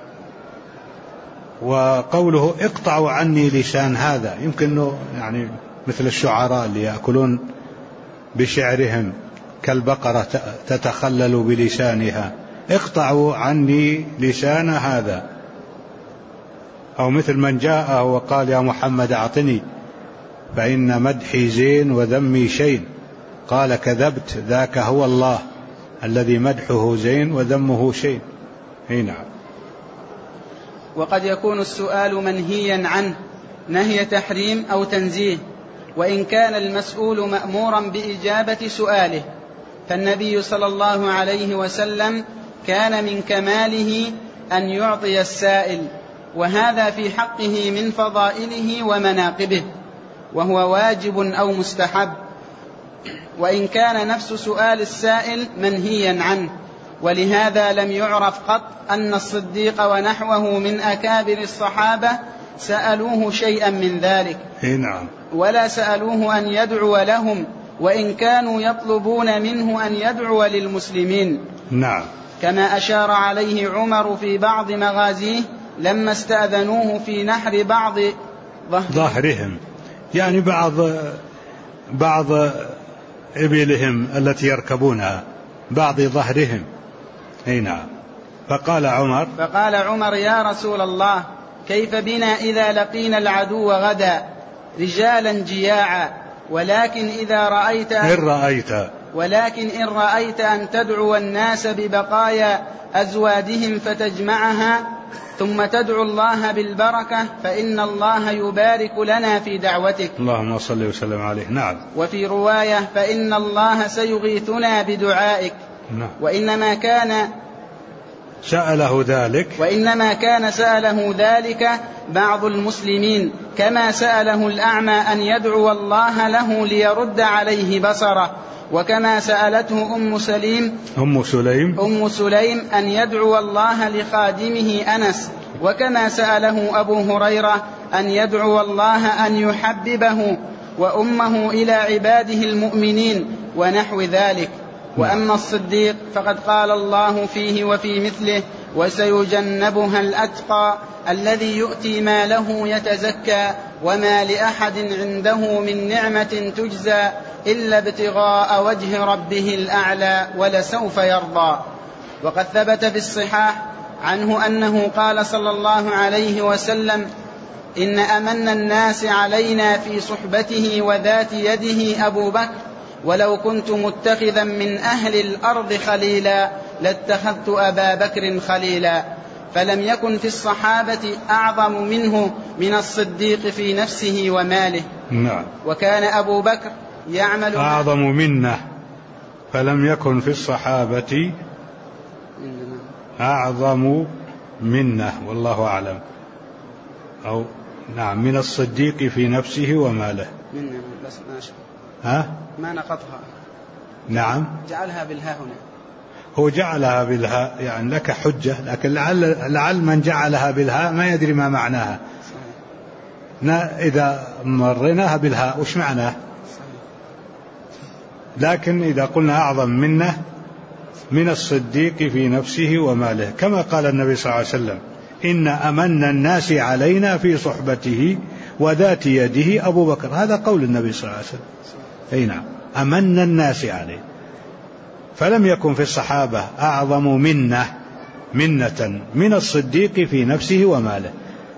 وقوله اقطعوا عني لسان هذا، يمكن يعني مثل الشعراء اللي يأكلون بشعرهم كالبقرة تتخلل بلسانها، اقطعوا عني لسان هذا. أو مثل من جاء وقال يا محمد أعطني فإن مدحي زين وذمي شين، قال كذبت ذاك هو الله الذي مدحه زين وذمه شين. نعم. وقد يكون السؤال منهيا عنه نهي تحريم أو تنزيه، وإن كان المسؤول مأمورا بإجابة سؤاله، فالنبي صلى الله عليه وسلم كان من كماله أن يعطي السائل، وهذا في حقه من فضائله ومناقبه، وهو واجب أو مستحب، وإن كان نفس سؤال السائل منهيا عنه. ولهذا لم يعرف قط أن الصديق ونحوه من أكابر الصحابة سألوه شيئا من ذلك. نعم. ولا سألوه أن يدعو لهم، وإن كانوا يطلبون منه أن يدعو للمسلمين. نعم. كما أشار عليه عمر في بعض مغازيه لما استأذنوه في نحر بعض ظهرهم، يعني بعض إبلهم التي يركبونها، بعض ظهرهم. نعم. فقال عمر: يا رسول الله، كيف بنا إذا لقينا العدو غدا؟ رجالا جياعا، ولكن إن رأيت أن تدعو الناس ببقايا أزوادهم فتجمعها ثم تدعو الله بالبركة فإن الله يبارك لنا في دعوتك. اللهم صل وسلم عليه. نعم. وفي رواية فإن الله سيغيثنا بدعائك. نعم. وإنما كان سأله ذلك بعض المسلمين، كما سأله الأعمى أن يدعو الله له ليرد عليه بصره، وكما سألته أم سليم أن يدعو الله لخادمه أنس، وكما سأله أبو هريرة أن يدعو الله أن يحببه وأمه إلى عباده المؤمنين ونحو ذلك. وأما الصديق فقد قال الله فيه وفي مثله: وسيجنبها الأتقى الذي يؤتي ماله يتزكى وما لأحد عنده من نعمة تجزى إلا ابتغاء وجه ربه الأعلى ولسوف يرضى. وقد ثبت في الصحاح عنه أنه قال صلى الله عليه وسلم: إن أمن الناس علينا في صحبته وذات يده أبو بكر، ولو كنت متخذا من أهل الأرض خليلا لاتخذت أبا بكر خليلا. فلم يكن في الصحابة أعظم منه من الصديق في نفسه وماله. نعم. وكان أبو بكر يعمل أعظم منه، فلم يكن في الصحابة أعظم منه، والله أعلم. أو نعم، من الصديق في نفسه وماله. بس ماشي. ما نقطها. نعم. جعلها بالهاء هنا. هو جعلها بالهاء، يعني لك حجة، لكن لعل من جعلها بالهاء ما يدري ما معناها. إذا مريناها بالهاء وش معناه؟ لكن إذا قلنا أعظم منه من الصديق في نفسه وماله، كما قال النبي صلى الله عليه وسلم: إن أمن الناس علينا في صحبته وذات يده أبو بكر. هذا قول النبي صلى الله عليه وسلم. أي نعم، أمن الناس عليه. فلم يكن في الصحابة أعظم منة من الصديق في نفسه وماله.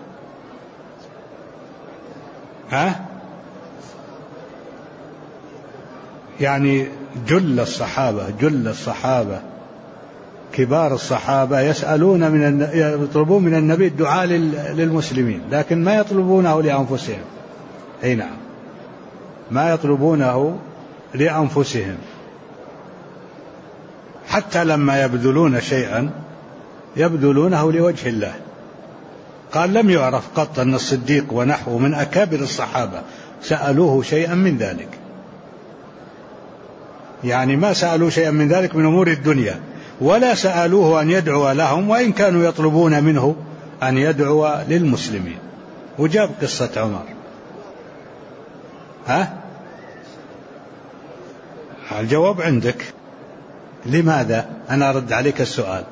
يعني جل الصحابة كبار الصحابة يطلبون من النبي الدعاء للمسلمين، لكن ما يطلبونه لأنفسهم. أي نعم، ما يطلبونه لأنفسهم. حتى لما يبذلون شيئا يبذلونه لوجه الله. قال: لم يعرف قط أن الصديق ونحوه من أكابر الصحابة سألوه شيئا من ذلك، يعني ما سألوا شيئا من ذلك من أمور الدنيا، ولا سألوه أن يدعو لهم، وإن كانوا يطلبون منه أن يدعو للمسلمين. وجاب قصة عمر. الجواب عندك. لماذا؟ أنا أرد عليك السؤال.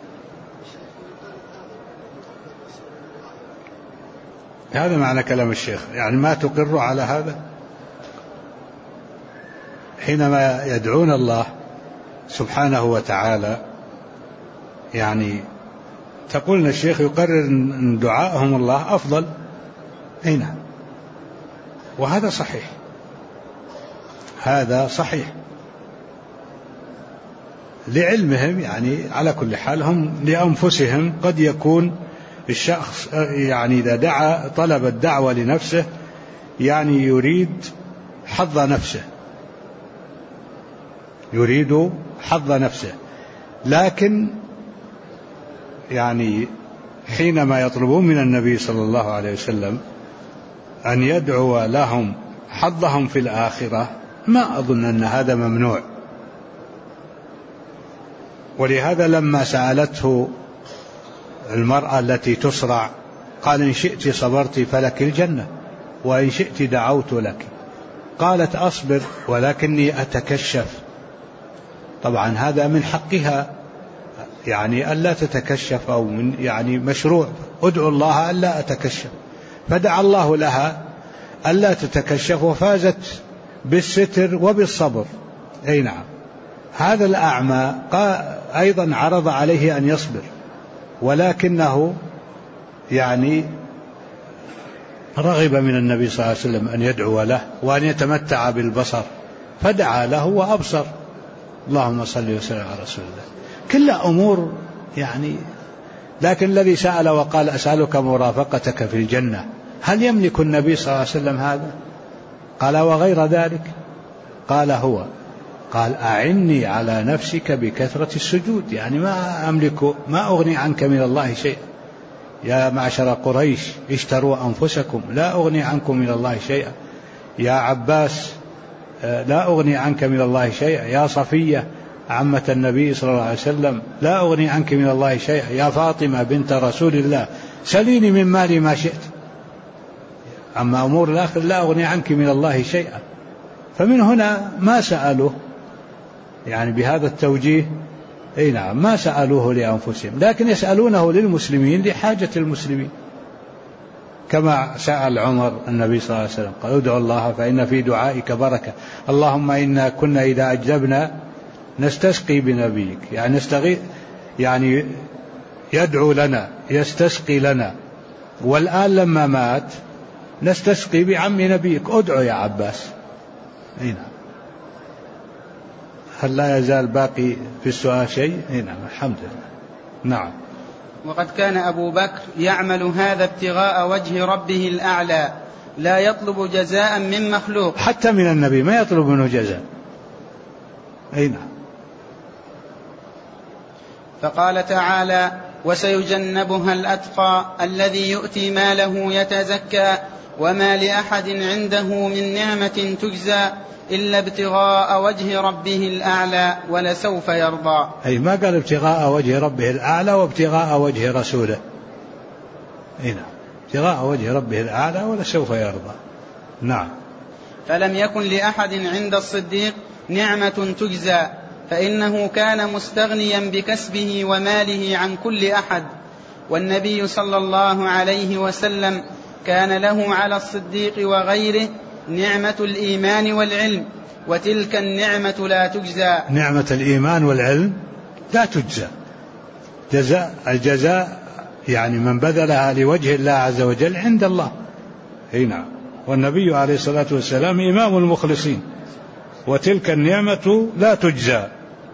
هذا معنى كلام الشيخ، يعني ما تقر على هذا. حينما يدعون الله سبحانه وتعالى، يعني تقول الشيخ يقرر أن دعائهم الله أفضل. أي نعم، وهذا صحيح، هذا صحيح لعلمهم. يعني على كل حال هم لأنفسهم قد يكون الشخص يعني إذا طلب الدعوة لنفسه يعني يريد حظ نفسه، لكن يعني حينما يطلبون من النبي صلى الله عليه وسلم أن يدعو لهم حظهم في الآخرة، ما أظن أن هذا ممنوع. ولهذا لما سألته المرأة التي تصرع قال: إن شئت صبرت فلك الجنة وإن شئت دعوت لك. قالت: أصبر ولكني أتكشف. طبعا هذا من حقها، يعني ألا تتكشف، أو من يعني مشروع أدعو الله ألا أتكشف، فدعا الله لها ألا تتكشف وفازت بالستر وبالصبر. أي نعم. هذا الأعمى أيضا عرض عليه أن يصبر، ولكنه يعني رغب من النبي صلى الله عليه وسلم أن يدعو له وأن يتمتع بالبصر، فدعا له وأبصر. اللهم صل وسلم على رسول الله. كلها أمور يعني. لكن الذي سأل وقال أسألك مرافقتك في الجنة، هل يملك النبي صلى الله عليه وسلم هذا؟ قال وغير ذلك؟ قال هو. قال أعني على نفسك بكثرة السجود، يعني ما أملك، ما أغني عنك من الله شيء. يا معشر قريش اشتروا أنفسكم لا أغني عنكم من الله شيئا. يا عباس لا أغني عنك من الله شيئا. يا صفية عمة النبي صلى الله عليه وسلم لا أغني عنك من الله شيئا. يا فاطمة بنت رسول الله سليني من مالي ما شئت، أما أمور الآخر لا أغني عنك من الله شيئا. فمن هنا ما سألوه يعني بهذا التوجيه، أي نعم، ما سألوه لأنفسهم، لكن يسألونه للمسلمين لحاجة المسلمين، كما سأل عمر النبي صلى الله عليه وسلم قال ادعوا الله فإن في دعائك بركة. اللهم إنا كنا إذا أجدبنا نستسقي بنبيك، يعني نستغيث، يعني يدعو لنا يستسقي لنا. والآن لما مات نستسقي بعم نبيك، ادعو يا عباس. نعم. هل لا يزال باقي في السؤال شيء؟ نعم الحمد لله. نعم. وقد كان أبو بكر يعمل هذا ابتغاء وجه ربه الأعلى، لا يطلب جزاء من مخلوق. حتى من النبي ما يطلب منه جزاء. أي نعم. فقال تعالى وسيجنبها الأتقى الذي يؤتي ماله يتزكى وما لأحد عنده من نعمة تجزى إلا ابتغاء وجه ربه الأعلى ولسوف يرضى. أي ما قال ابتغاء وجه ربه الأعلى وابتغاء وجه رسوله. أي نعم، ابتغاء وجه ربه الأعلى ولسوف يرضى. نعم. فلم يكن لأحد عند الصديق نعمة تجزى، فإنه كان مستغنيا بكسبه وماله عن كل أحد. والنبي صلى الله عليه وسلم كان له على الصديق وغيره نعمة الإيمان والعلم، وتلك النعمة لا تجزى. نعمة الإيمان والعلم لا تجزى. الجزاء يعني من بذلها لوجه الله عز وجل عند الله. هنا والنبي عليه الصلاة والسلام إمام المخلصين، وتلك النعمة لا تجزى.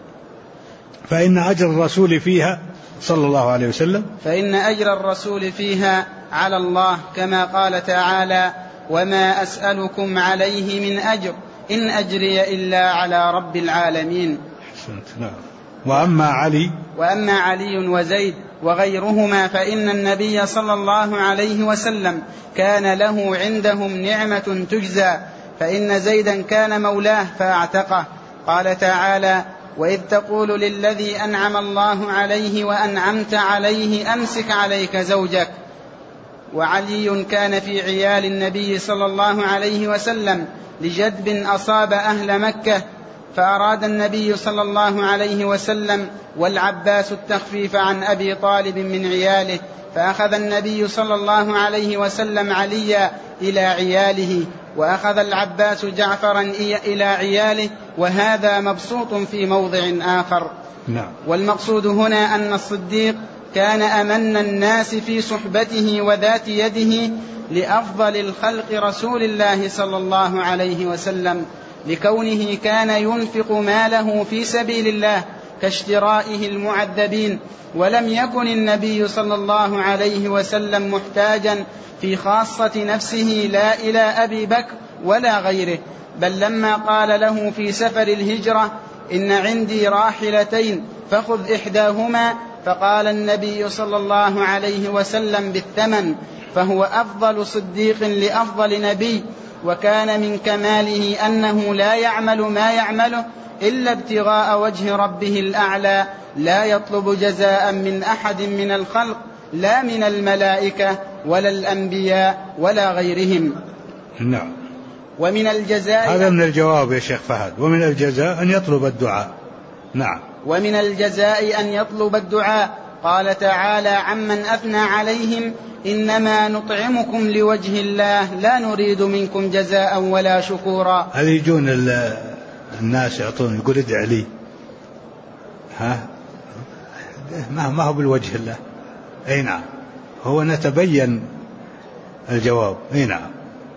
فإن أجر الرسول فيها صلى الله عليه وسلم، فإن أجر الرسول فيها على الله، كما قال تعالى وما أسألكم عليه من أجر إن أجري إلا على رب العالمين. نعم. وأما علي وزيد وغيرهما فإن النبي صلى الله عليه وسلم كان له عندهم نعمة تجزى، فإن زيدا كان مولاه فاعتقه. قال تعالى وإذ تقول للذي أنعم الله عليه وأنعمت عليه أمسك عليك زوجك. وعلي كان في عيال النبي صلى الله عليه وسلم لجدب أصاب أهل مكة، فأراد النبي صلى الله عليه وسلم والعباس التخفيف عن أبي طالب من عياله، فأخذ النبي صلى الله عليه وسلم عليا إلى عياله، وأخذ العباس جعفرا إلى عياله، وهذا مبسوط في موضع آخر. نعم. والمقصود هنا أن الصديق كان أمن الناس في صحبته وذات يده لأفضل الخلق رسول الله صلى الله عليه وسلم، لكونه كان ينفق ماله في سبيل الله كاشترائه المعذبين. ولم يكن النبي صلى الله عليه وسلم محتاجا في خاصة نفسه لا إلى أبي بكر ولا غيره، بل لما قال له في سفر الهجرة إن عندي راحلتين فخذ إحداهما، فقال النبي صلى الله عليه وسلم بالثمن، فهو أفضل صديق لأفضل نبي. وكان من كماله أنه لا يعمل ما يعمله إلا ابتغاء وجه ربه الأعلى، لا يطلب جزاء من أحد من الخلق، لا من الملائكة ولا الأنبياء ولا غيرهم. نعم. ومن الجزاء، هذا من الجواب يا شيخ فهد، ومن الجزاء أن يطلب الدعاء. نعم. ومن الجزاء أن يطلب الدعاء. قال تعالى عمن أثنى عليهم إنما نطعمكم لوجه الله لا نريد منكم جزاء ولا شكورا. هل يجون الناس يعطون يقول ادع لي، ما هو بالوجه الله. أي نعم. هو نتبين الجواب. نعم.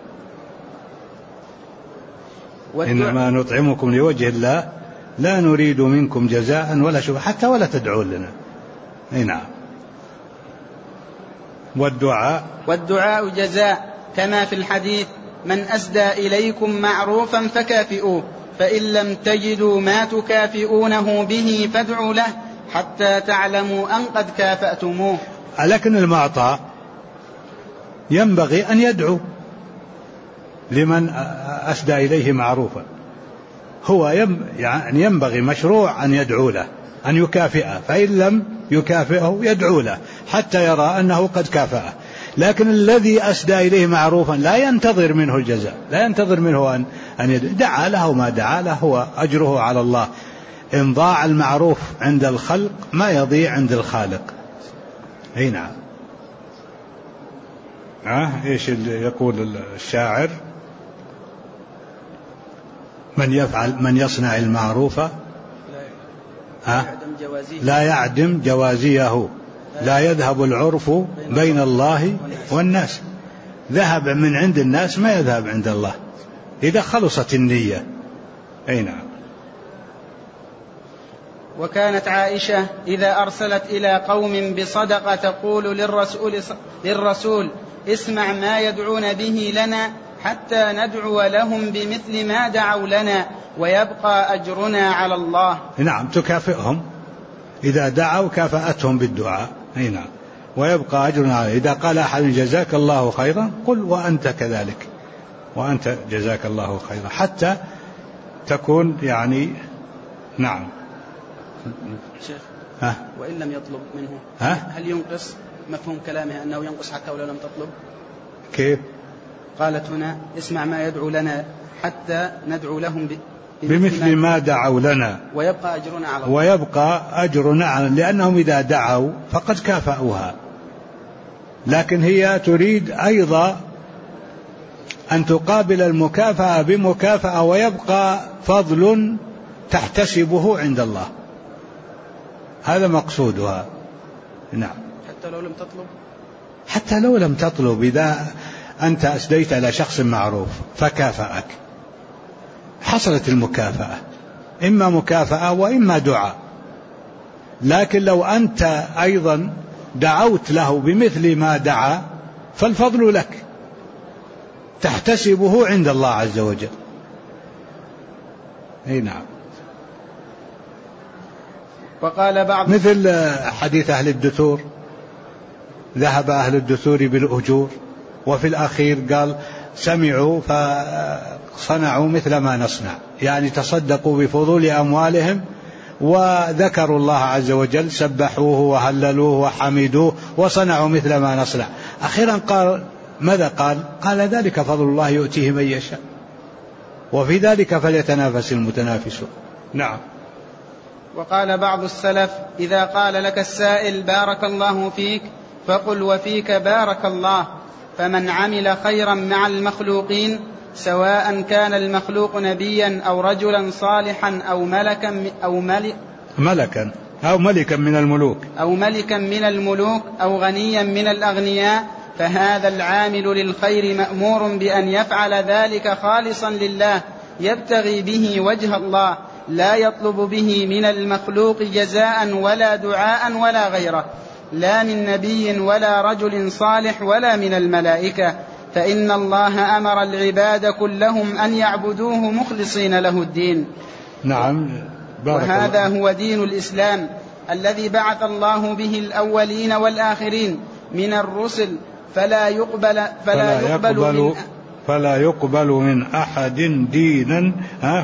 إنما نطعمكم لوجه الله لا نريد منكم جزاء ولا شكورا حتى ولا تدعون لنا. نعم. والدعاء جزاء كما في الحديث: من أسدى إليكم معروفا فكافئوه، فإن لم تجدوا ما تكافئونه به فادعوا له حتى تعلموا أن قد كافأتموه. لكن المعطى ينبغي أن يدعو لمن أسدى إليه معروفا، هو يعني ينبغي مشروع أن يدعو له، أن يكافئه، فإن لم يكافئه يدعو له حتى يرى أنه قد كافأه. لكن الذي أسدى إليه معروفا لا ينتظر منه الجزاء، لا ينتظر منه أن دعا له ما دعا له، هو أجره على الله. إن ضاع المعروف عند الخلق ما يضيع عند الخالق. نعم. إيش اللي يقول الشاعر؟ من يصنع المعروف لا يعدم جوازيه، لا يذهب العرف بين الله والناس. ذهب من عند الناس ما يذهب عند الله إذا خلصت النية. نعم. وكانت عائشة إذا أرسلت إلى قوم بصدقة تقول للرسول: اسمع ما يدعون به لنا حتى ندعو لهم بمثل ما دعوا لنا ويبقى أجرنا على الله. نعم. تكافئهم إذا دعوا كافأتهم بالدعاء. نعم. ويبقى أجرنا عليه. إذا قال أحد جزاك الله خيرا قل وأنت كذلك، وأنت جزاك الله خيرا، حتى تكون يعني. نعم. شيخ. وإن لم يطلب منه هل ينقص؟ مفهوم كلامه أنه ينقص حتى ولو لم تطلب. كيف؟ قالت هنا: اسمع ما يدعو لنا حتى ندعو لهم بمثل ما دعوا لنا ويبقى أجرنا على الله. ويبقى أجرنا على، لأنهم إذا دعوا فقد كافأوها. لكن هي تريد أيضا أن تقابل المكافأة بمكافأة ويبقى فضل تحتسبه عند الله. هذا مقصودها. نعم. حتى لو لم تطلب إذا أنت أسديت على شخص معروف فكافأك، حصلت المكافأة، إما مكافأة وإما دعاء. لكن لو أنت أيضا دعوت له بمثل ما دعا فالفضل لك، تحتسبه عند الله عز وجل. نعم. وقال بعض مثل حديث أهل الدثور: ذهب أهل الدثور بالأجور، وفي الأخير قال سمعوا فصنعوا مثل ما نصنع، يعني تصدقوا بفضول أموالهم وذكروا الله عز وجل، سبحوه وهللوه وحمدوه وصنعوا مثل ما نصنع. أخيرا قال ماذا قال ذلك فضل الله يؤتيه من يشاء وفي ذلك فليتنافس المتنافسون. نعم. وقال بعض السلف: إذا قال لك السائل بارك الله فيك فقل وفيك بارك الله. فمن عمل خيرا مع المخلوقين سواء كان المخلوق نبيا أو رجلا صالحا أو ملكا من الملوك أو غنيا من الأغنياء، فهذا العامل للخير مأمور بأن يفعل ذلك خالصا لله يبتغي به وجه الله، لا يطلب به من المخلوق جزاء ولا دعاء ولا غيره، لا من نبي ولا رجل صالح ولا من الملائكة، فإن الله أمر العباد كلهم أن يعبدوه مخلصين له الدين. نعم. وهذا هو دين الإسلام الذي بعث الله به الأولين والآخرين من الرسل، فلا يقبل من أحد دينا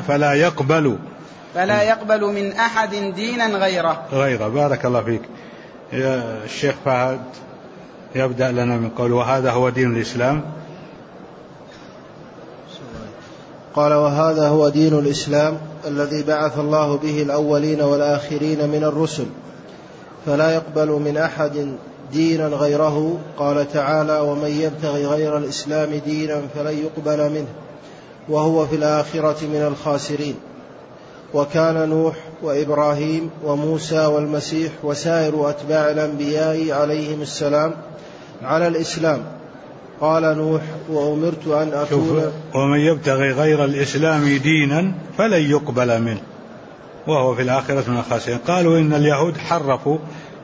فلا يقبل من أحد دينا غيره. بارك الله فيك. الشيخ فهد يبدأ لنا من قول وهذا هو دين الإسلام. قال: وهذا هو دين الإسلام الذي بعث الله به الأولين والآخرين من الرسل، فلا يقبل من أحد دينا غيره. قال تعالى: ومن يبتغي غير الإسلام دينا فلن يقبل منه وهو في الآخرة من الخاسرين. وكان نوح وإبراهيم وموسى والمسيح وسائر أتباع الأنبياء عليهم السلام على الإسلام، قال نوح وأمرت أن أكون ومن يبتغي غير الإسلام دينا فلن يقبل منه وهو في الآخرة من الخاسرين. قالوا إن اليهود حرفوا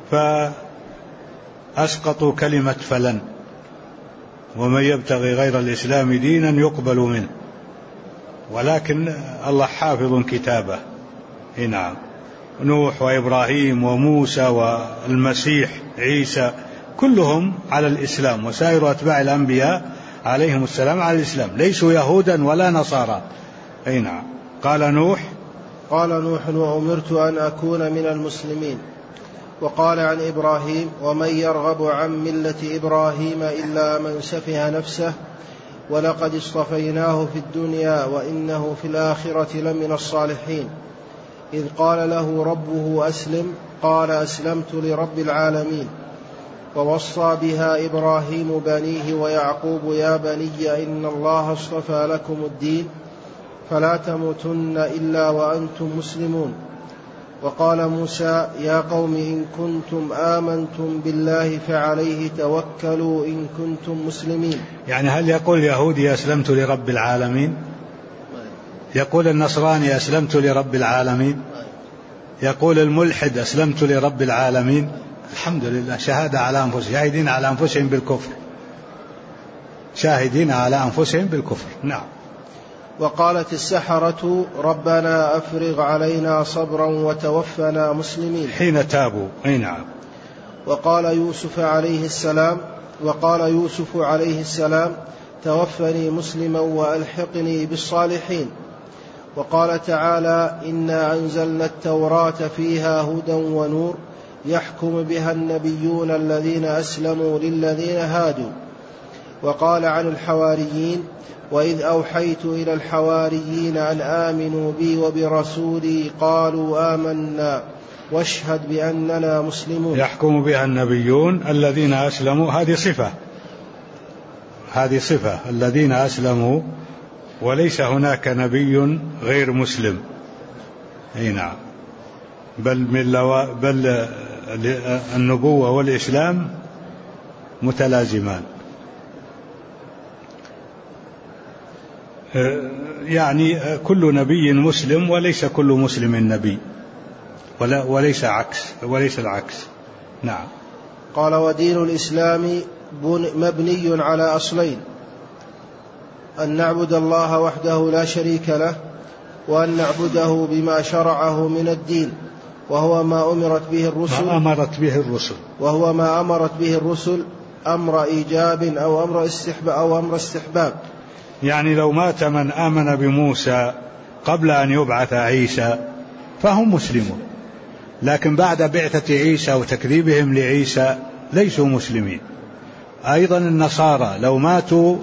فأسقطوا كلمة فلن، ومن يبتغي غير الإسلام دينا يقبل منه، ولكن الله حافظ كتابه. نعم، نوح وإبراهيم وموسى والمسيح عيسى كلهم على الإسلام، وسائر أتباع الأنبياء عليهم السلام على الإسلام، ليسوا يهودا ولا نصارى. نعم. قال نوح وأمرت أن أكون من المسلمين. وقال عن إبراهيم ومن يرغب عن ملة إبراهيم إلا من سفه نفسه ولقد اصطفيناه في الدنيا وإنه في الآخرة لمن الصالحين. إذ قال له ربه أسلم قال أسلمت لرب العالمين. ووصى بها إبراهيم بنيه ويعقوب يا بني إن الله اصطفى لكم الدين فلا تموتن إلا وأنتم مسلمون. وقال موسى يا قوم إن كنتم آمنتم بالله فعليه توكلوا إن كنتم مسلمين. يعني هل يقول اليهودي أسلمت لرب العالمين؟ يقول النصراني أسلمت لرب العالمين؟ يقول الملحد أسلمت لرب العالمين؟ الحمد لله، شهادة على أنفسهم، شاهدين على أنفسهم بالكفر، شاهدين على أنفسهم بالكفر. نعم. وقالت السحرة ربنا أفرغ علينا صبرا وتوفنا مسلمين حين تابوا. نعم. وقال يوسف عليه السلام توفني مسلما وألحقني بالصالحين. وقال تعالى إنا أنزلنا التوراة فيها هدى ونور يحكم بها النبيون الذين أسلموا للذين هادوا. وقال عن الحواريين وإذ أوحيت إلى الحواريين أن آمنوا بي وبرسولي قالوا آمنا واشهد بأننا مسلمون. يحكم بها النبيون الذين أسلموا، هذه صفة الذين أسلموا، وليس هناك نبي غير مسلم. نعم. بل النبوة والإسلام متلازمان. يعني كل نبي مسلم وليس كل مسلم نبي، وليس العكس. نعم. قال ودين الإسلام مبني على أصلين: أن نعبد الله وحده لا شريك له، وأن نعبده بما شرعه من الدين، وهو ما أمرت به الرسل أمر إيجاب أو أمر استحباب. يعني لو مات من آمن بموسى قبل أن يبعث عيسى فهم مسلمون، لكن بعد بعثة عيسى وتكذيبهم لعيسى ليسوا مسلمين. أيضا النصارى لو ماتوا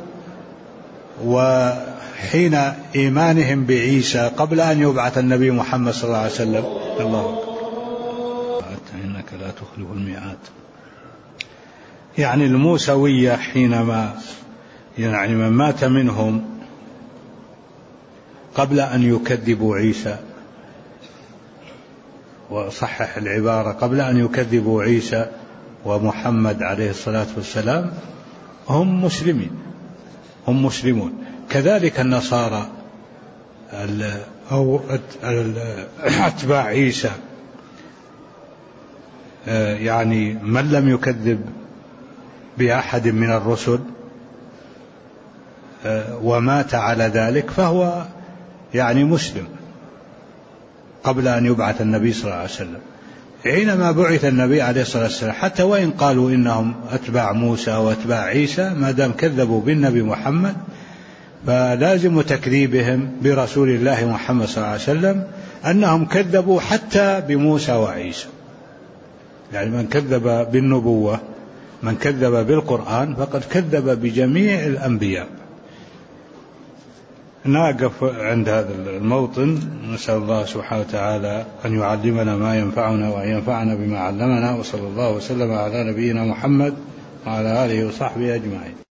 وحين إيمانهم بعيسى قبل أن يبعث النبي محمد صلى الله عليه وسلم، الله إنك لا تخلف الميعاد. يعني الموسوية حينما من مات منهم قبل أن يكذبوا عيسى، وصحح العبارة قبل أن يكذبوا عيسى ومحمد عليه الصلاة والسلام، هم مسلمون. كذلك النصارى أو أتباع عيسى، يعني من لم يكذب بأحد من الرسل ومات على ذلك فهو يعني مسلم قبل أن يبعث النبي صلى الله عليه وسلم. حينما بعث النبي عليه الصلاة والسلام حتى وإن قالوا إنهم أتباع موسى وأتباع عيسى، ما دام كذبوا بالنبي محمد فلازم تكذيبهم برسول الله محمد صلى الله عليه وسلم أنهم كذبوا حتى بموسى وعيسى. يعني من كذب بالنبوة، من كذب بالقرآن فقد كذب بجميع الأنبياء. نقف عند هذا الموطن، نسأل الله سبحانه وتعالى أن يعلمنا ما ينفعنا وأن ينفعنا بما علمنا، وصلى الله وسلم على نبينا محمد وعلى آله وصحبه أجمعين.